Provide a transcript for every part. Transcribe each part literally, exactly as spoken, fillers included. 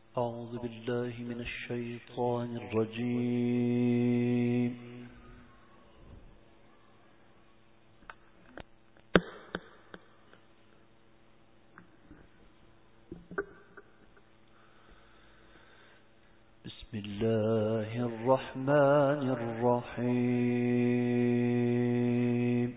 أعوذ بالله من الشيطان الرجيم. بسم الله الرحمن الرحيم.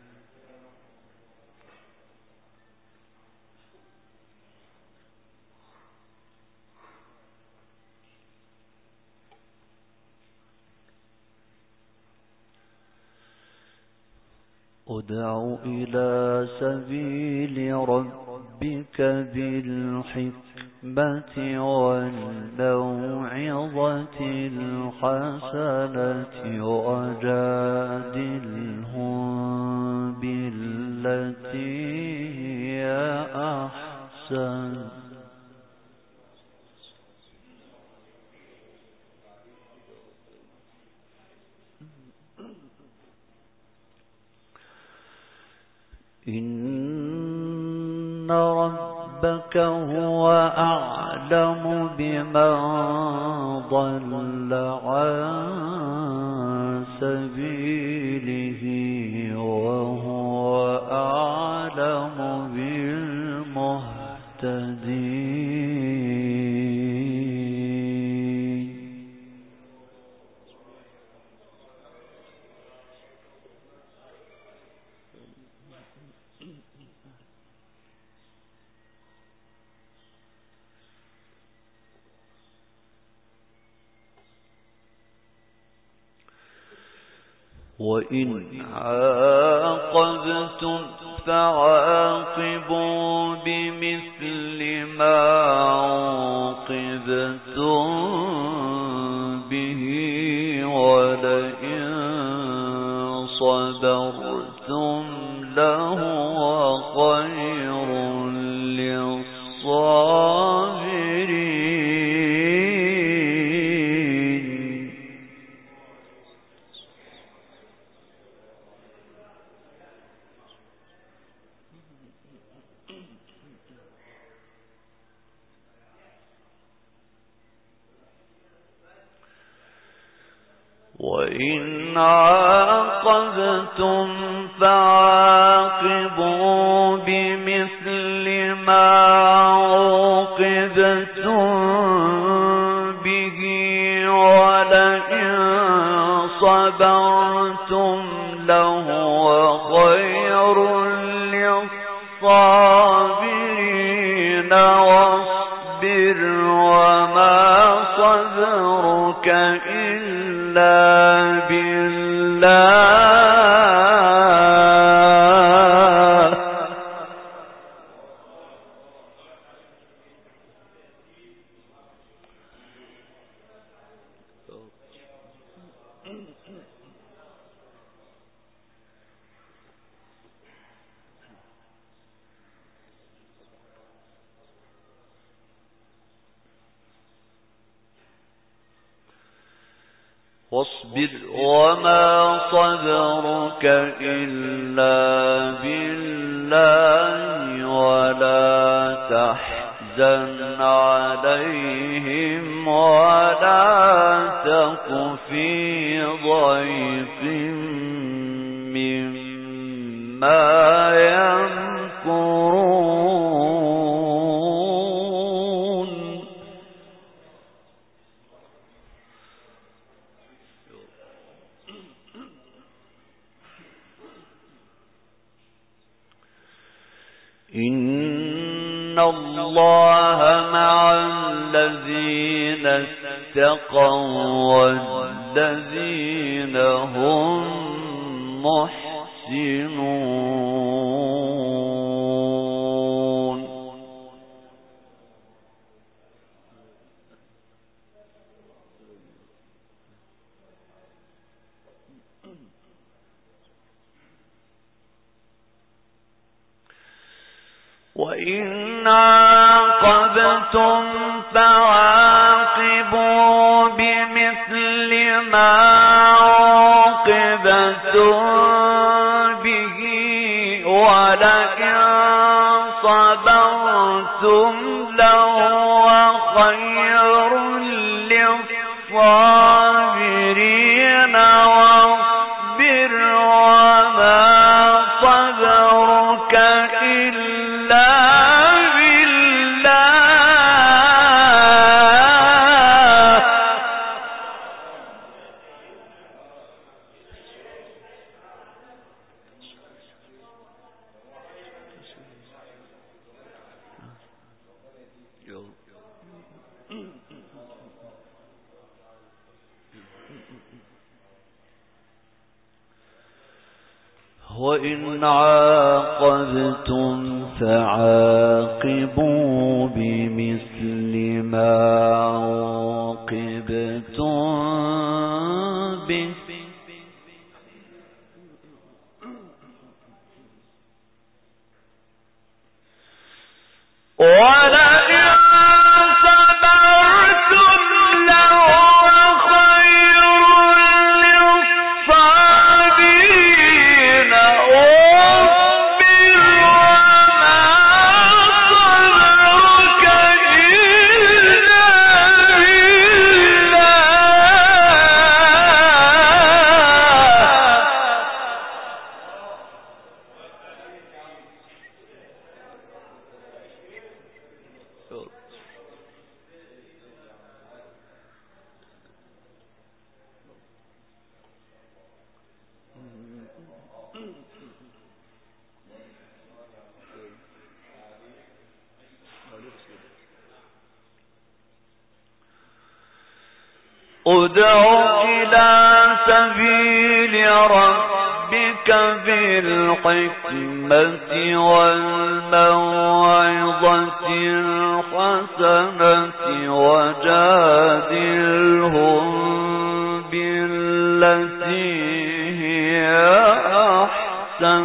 ادع إلى سبيل ربك بالحكمة والموعظة الحسنة وجادلهم بالتي هي أحسن إن ربك هو أعلم بمن ضل عن سبيله وهو أعلم بالمهتدين. وإن عاقبتم فعاقبوا بمثل ما عوقبتم به ولئن صبرتم لهو خير للصابرين. وإن عاقبتم فعاقبوا بمثل ما عوقبتم به ولئن صبرتم لهو خير للصابرين. واصبر وما صبرك إلا بالله واصبر وما صبرك إلا بالله ولا تحزن عليهم ولا تك في ضيق مما يمكرون. إن الله مع الذين اتقوا والذين هم محسنون. وإن عاقبتم فعاقبوا بمثل ما عوقبتم به ولئن صبرتم لهو خير للصابرين واصبر وما صبرك إلا وإن عاقبتم فعاقبوا بمثل ما عوقبتم به ولئن صبرتم لهو خير للصابرين واصبر وما صبرك إلا بالله ادع إلى سبيل ربك بالحكمة والموعظة الحسنة وجادلهم بالتي هي أحسن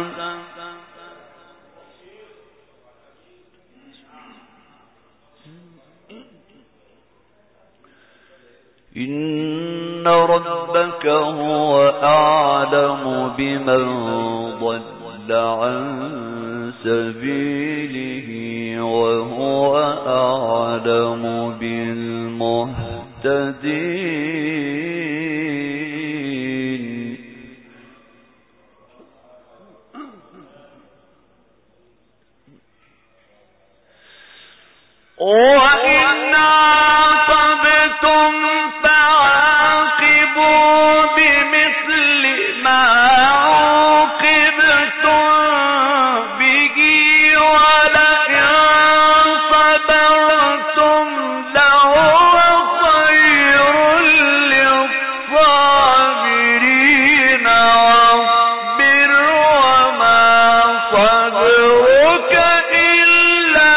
إن ربك هو أعلم بمن ضل عن سبيله وهو أعلم بالمهتدين وإن عاقبتم فعاقبوا بمثل ما عوقبتم به ولئن صبرتم لهو خير للصابرين واصبر وما صبرك إلا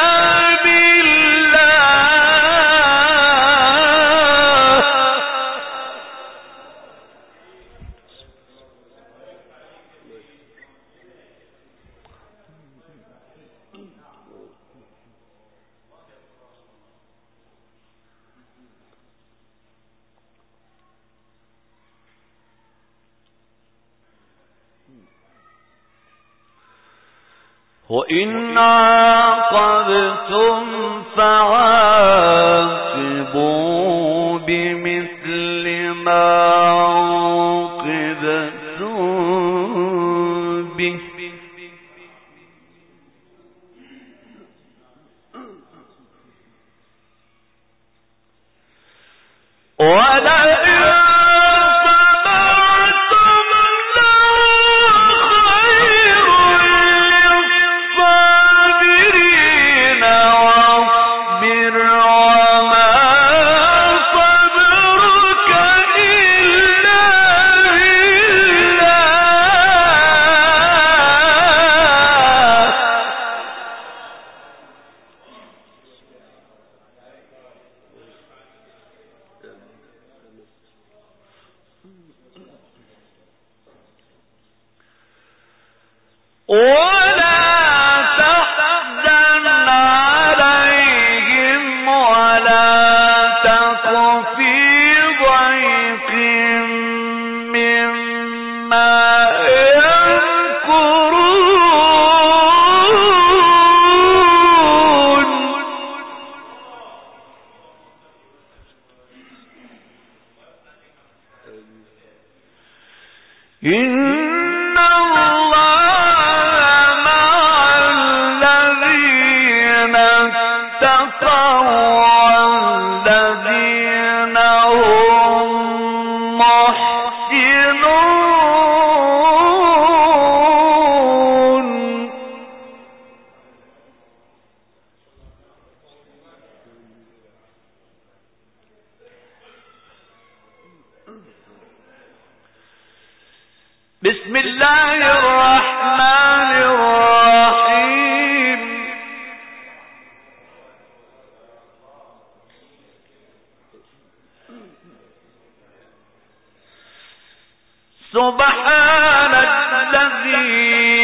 وإن عاقبتم فعاقبوا بمثل ما عوقبتم به ولئن إن الله مع الذين اتقوا والذين هم محسنون. بسم الله الرحمن الرحيم. سبحان الذي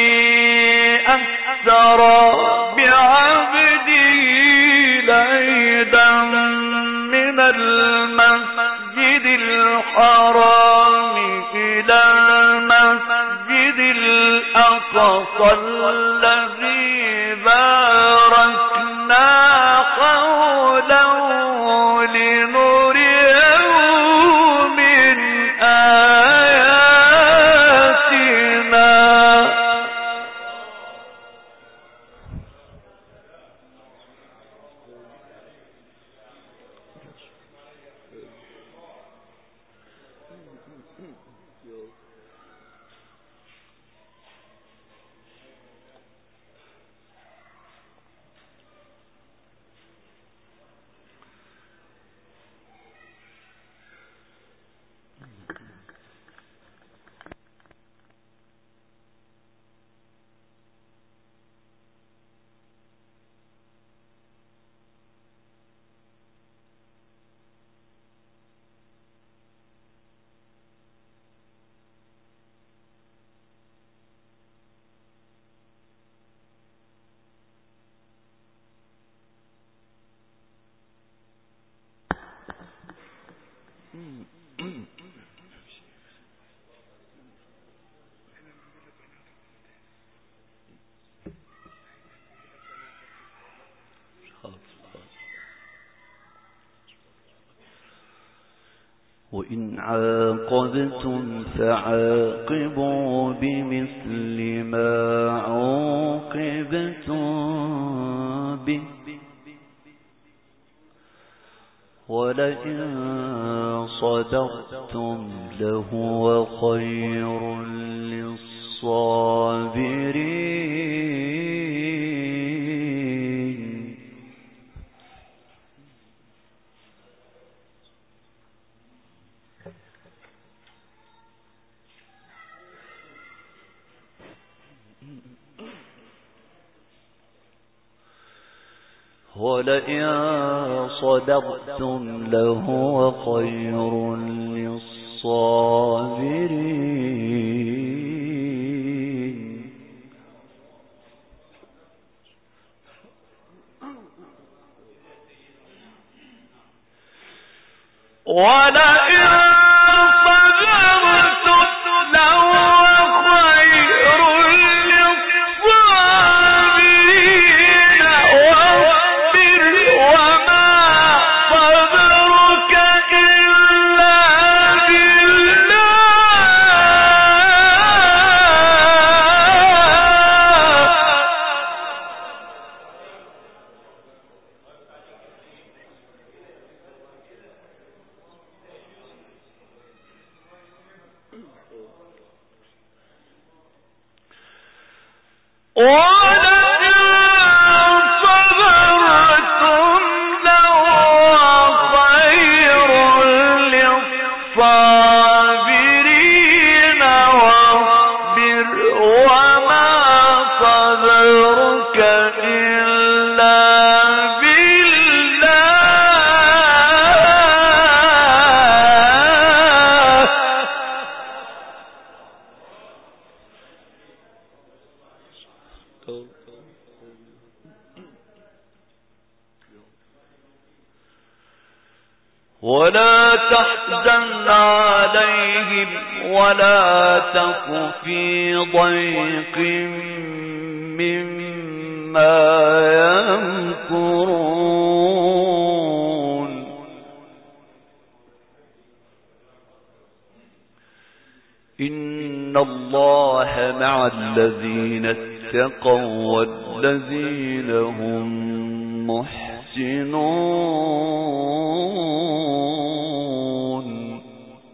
أسرى بعبده ليلا من المسجد الحرام إلى المسجد الأقصى الذي باركنا حوله لنريه من آياتنا. وإن عاقبتم فعاقبوا بمثل ما عوقبتم به ولئن صبرتم لهو خير للصابرين. ولئن صبرتم لهو خير للصابرين. ولئن ولا تحزن عليهم ولا تك في ضيق مما يمكرون. إن إن الله مع الذين اتقوا والذين هم محسنون.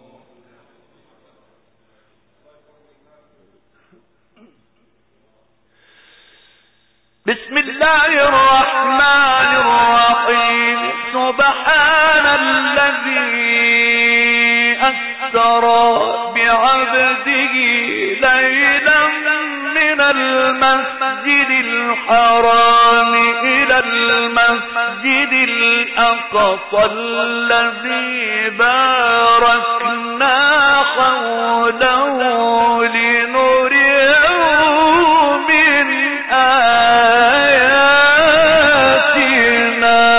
بسم الله الرحمن الرحيم. سبحان الذي أسرى بعبده ليلا من المسجد الحرام إلى المسجد الأقصى الذي باركنا حوله لنريه من آياتنا.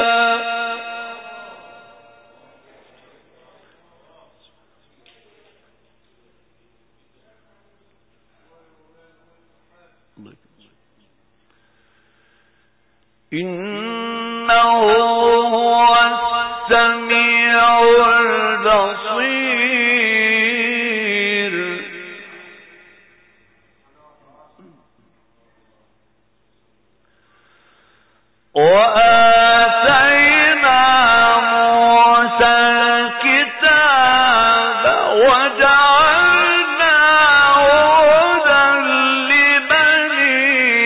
إنه هو السميع البصير. وآتينا موسى الكتاب وجعلنا هدى لبني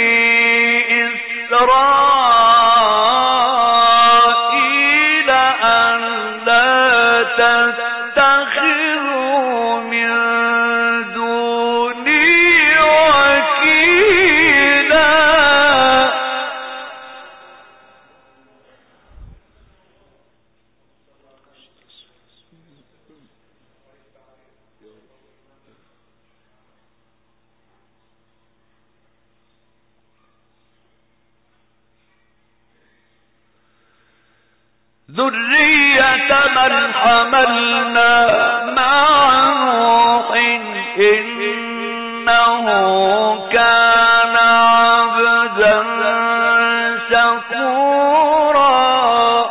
إسرائيل ألا تتخذوا من دوني وكيلا. ذرية من حملنا مع نوح إنه كان عبدا شكورا.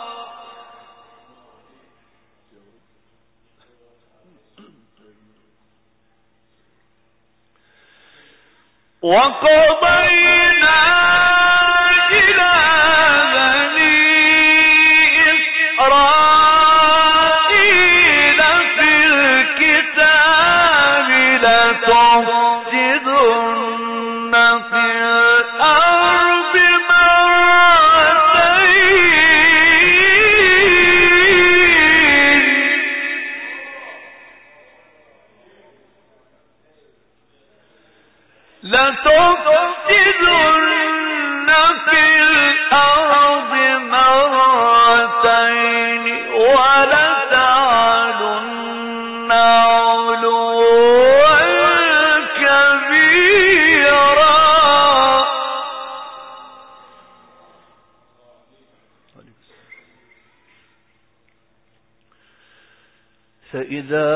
وقضينا إلى إسرائيل في الكتاب لتفسدن في الأرض مرتين لتفسدن في الأرض مرتين ولتعلن علوا كبيرا. فإذا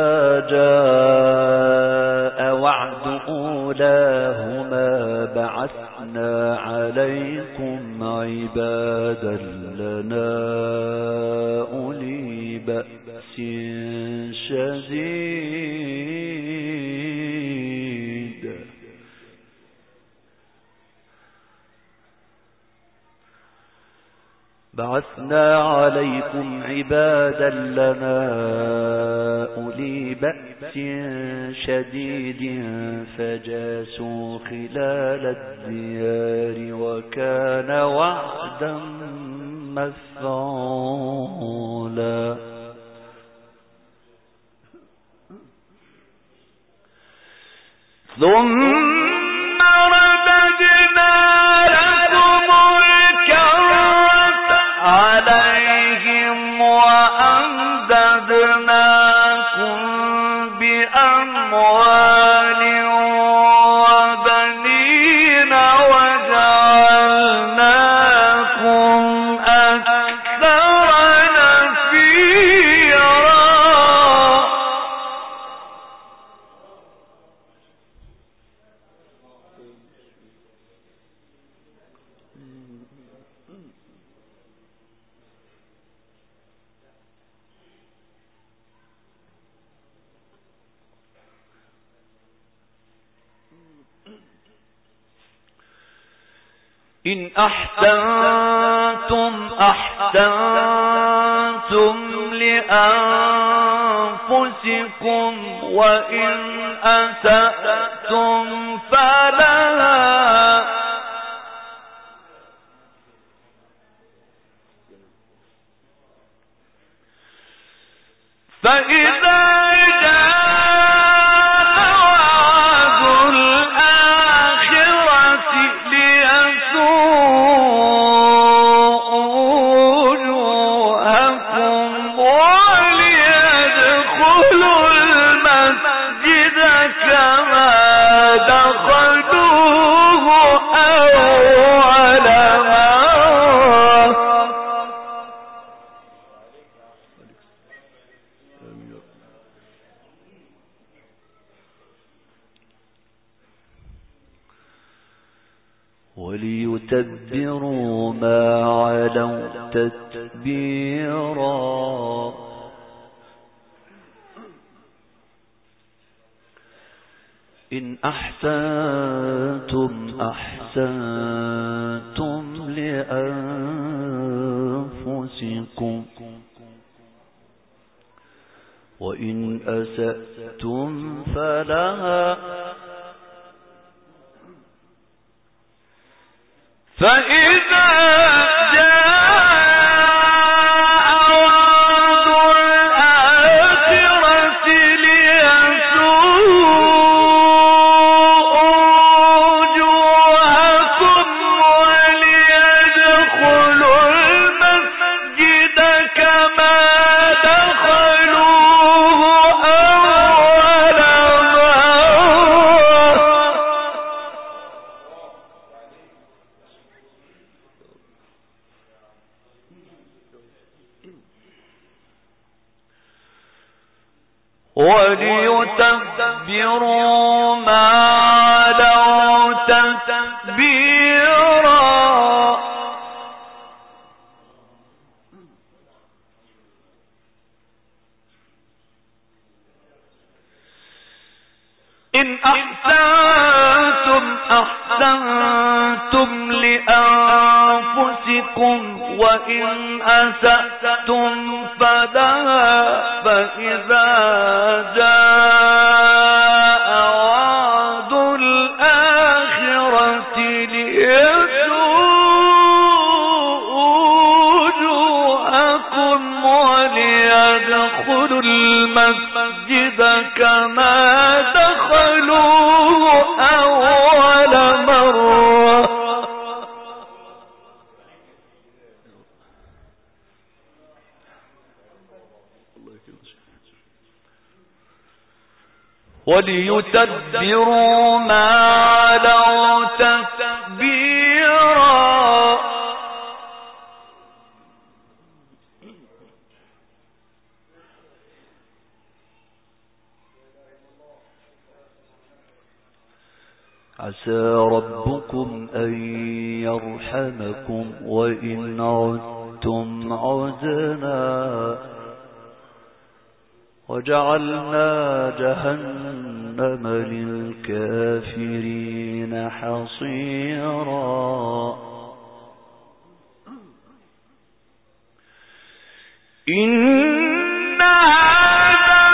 جاء وعد أولاهما بعثنا عليكم عبادا لنا أولي بأس شديد بعثنا عليكم عبادا لنا أولي بأس شديد فجاسوا خلال الديار وكان وعدا مفعولا. ثم رددنا لكم الكرة عليهم وأمددناكم بأموال وبنين وجعلناكم أكثر نفيرا. إن أحسنتم أحسنتم لأنفسكم وإن أسأتم فلها فإذا وليتبروا ما علوا تتبيرا إن أحسنتم أحسنتم لأنفسكم وإن أسأتم فلها فإذا جاء وعد الآخرة ليسوءوا وجوهكم وليدخلوا المسجد كما دخلوه أول وليتبروا ما علوا تتبيرا إن أحسنتم أحسنتم لأنفسكم وإن أسأتم فلها فإذا جاء وعد الآخرة ليسوءوا وجوهكم وليدخلوا المسجد كما دخلوه أول مرة وليتبروا ما علوا تتبيرا عسى ربكم أن يرحمكم وإن عدتم عدنا وجعلنا جهنم للكافرين حصيرا إن هذا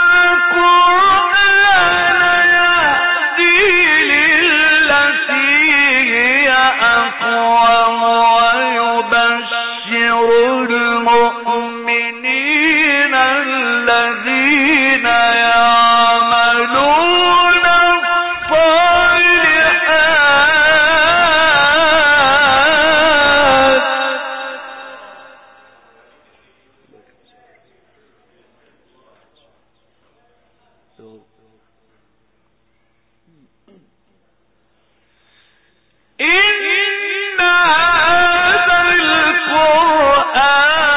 القرآن يهدي للتي هي أقوم ويبشر المؤمنين الذين يعملون الصالحات إن هذا القرآن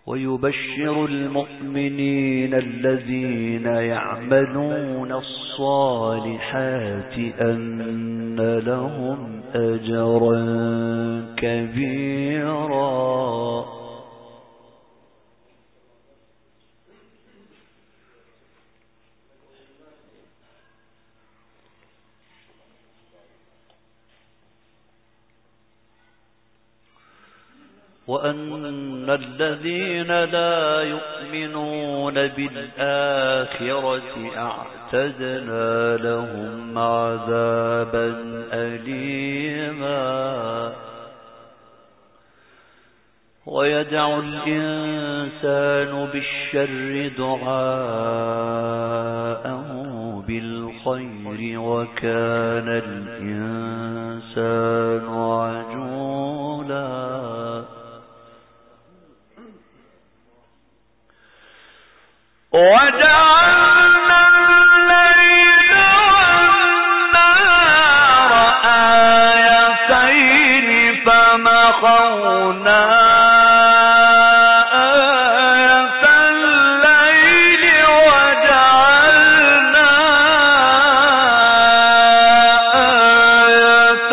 ويبشر المؤمنين الذين يعملون الصالحات أن لهم أجرا كبيرا. وأن الذين لا يؤمنون بالآخرة أعتدنا لهم عذابا أليما. ويدع الإنسان بالشر دعاءه بالخير وكان الإنسان عجولا. وجعلنا الليل والنهار آيتين فمحونا آية الليل وجعلنا آية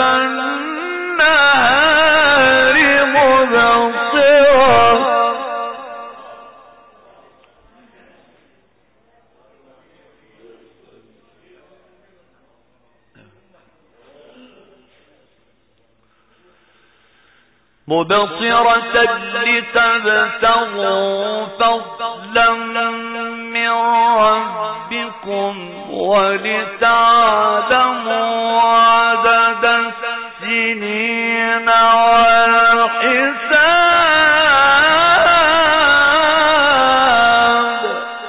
النهار مبصرة. مبصرة لتبتغوا فضلا من ربكم ولتعلموا عدد السنين والحساب.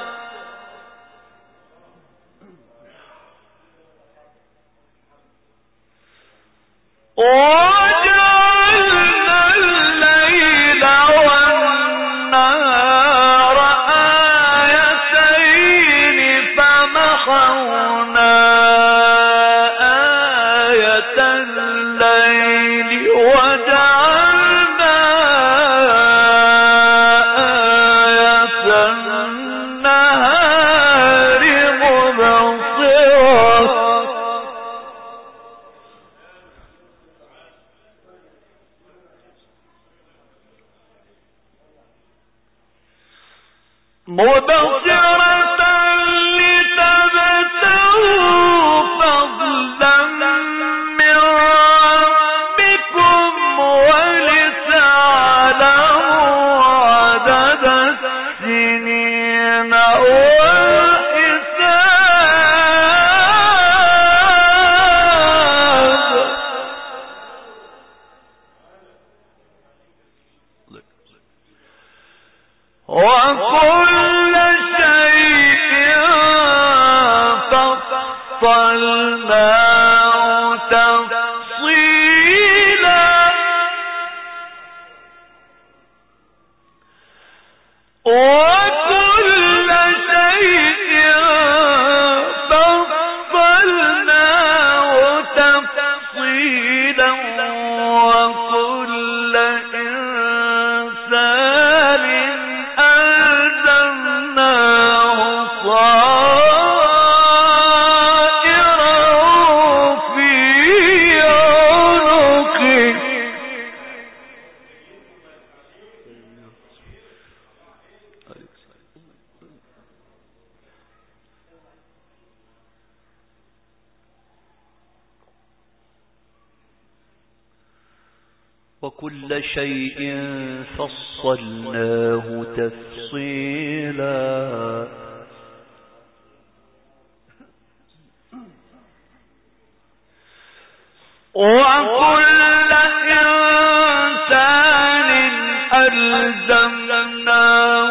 مبصرة لتبتغوا فضلا من ربكم ولتعلموا عدد السنين والحساب. وكل شيء فصلناه تفصيلا. وكل شيء فصلناه تفصيلا. وكل إنسان ألزمناه طائره في عنقه. وكل شيء فصلناه تفصيلا. وكل إنسان ألزمناه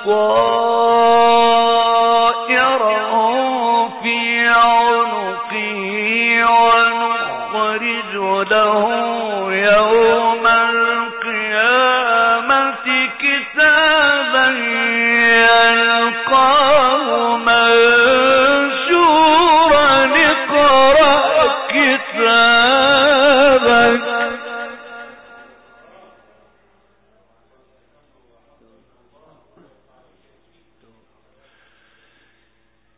طائره في عنقه ونخرج له يوم القيامة كتابا يلقاه منشورا اقرأ كتابك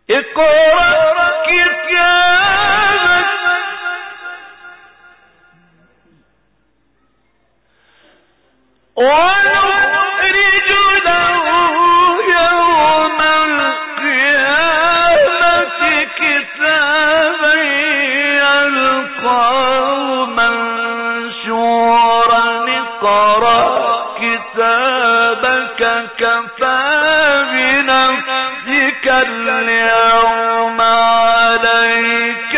اقرأ كتابك ونخرج له يوم القيامة كتابا يلقاه منشورا اقرأ كتابك كفى بنفسك اليوم عليك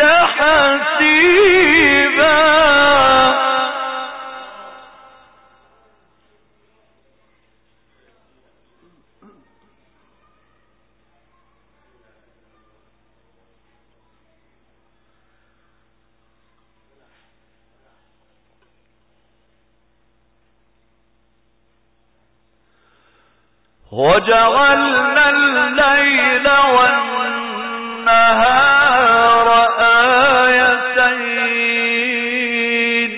حسيبا. وجعلنا الليل والنهار آيتين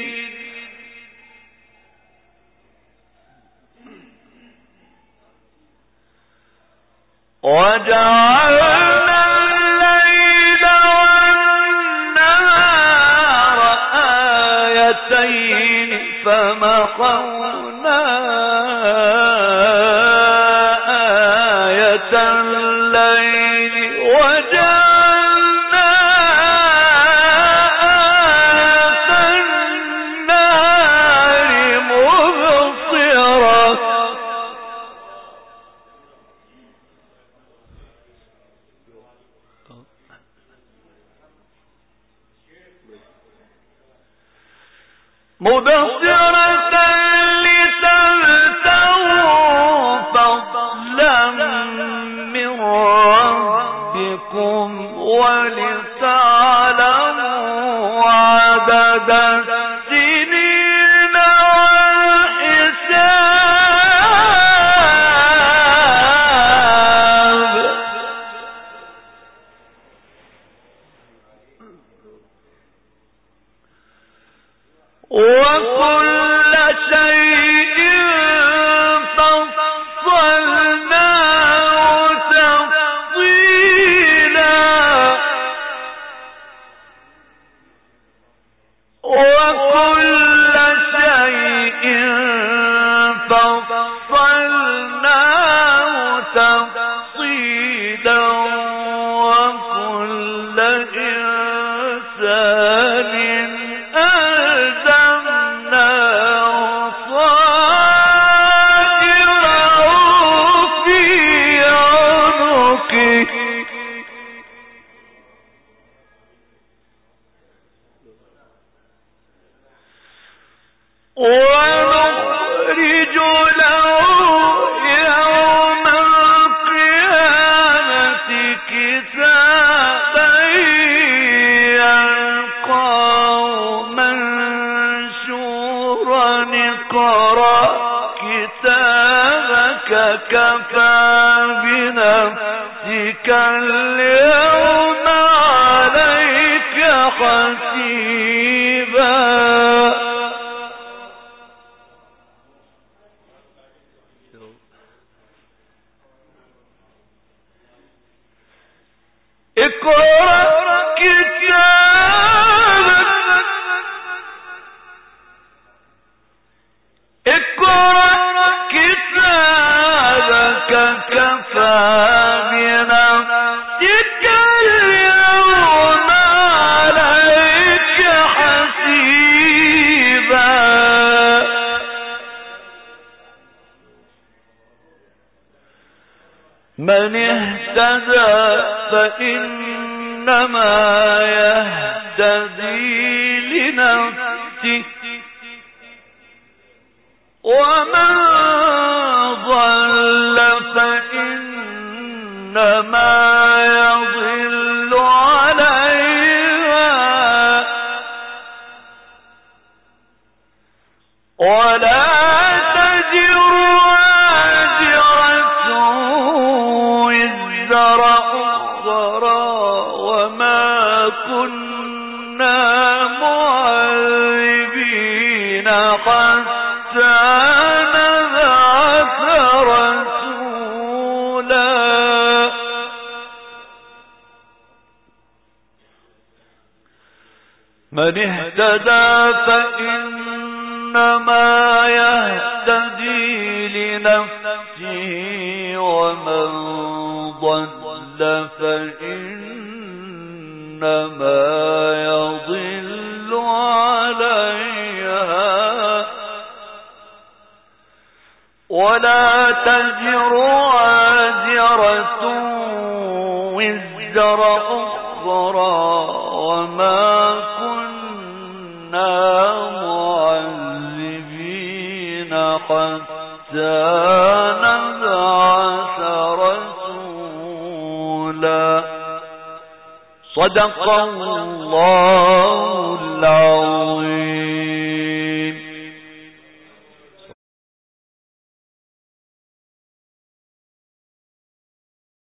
وجعلنا الليل والنهار آيتين فمحونا الليل وجعلنا آية النار مبصرة مبصرة لتبتغوا فضلا من ربكم ولتعلموا عدد السنين والحساب. وكل شيء فصلناه تفصيلا وكل شيء فصلناه تفصيلا وكل إنسان ونخرج له يوم القيامة كتابا يلقاه منشورا اقرأ كتابك كفى بنفسك اليوم عليك حسيبا. اقرأ كتابك اقرأ كتابك كفى بنفسك اليوم عليك حسيبا. من اهتدى فإنما يهتدي لنفسه ومن ضل فإنما يضل عليها ولا تزر وازرة وزر أخرى وما كنا معذبين حتى نبعث رسولا. من اهتدى فإنما يهتدي لنفسه ومن ضل فإنما يضل عليها ولا تزر وازرة وزر أخرى وما كنا معذبين حتى نبعث رسولا صدق الله